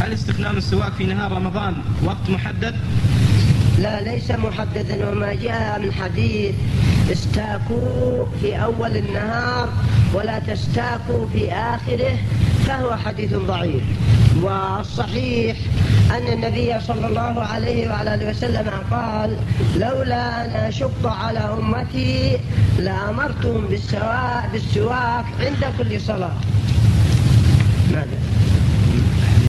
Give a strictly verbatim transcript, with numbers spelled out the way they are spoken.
هل استخدام السواك في نهار رمضان وقت محدد؟ لا، ليس محددا، وما جاء من حديث استاكوا في أول النهار ولا تستاكوا في آخره فهو حديث ضعيف. والصحيح أن النبي صلى الله عليه وعلى آله وسلم قال: لولا أن أشق على أمتي لأمرتهم بالسواك عند كل صلاة. ماذا؟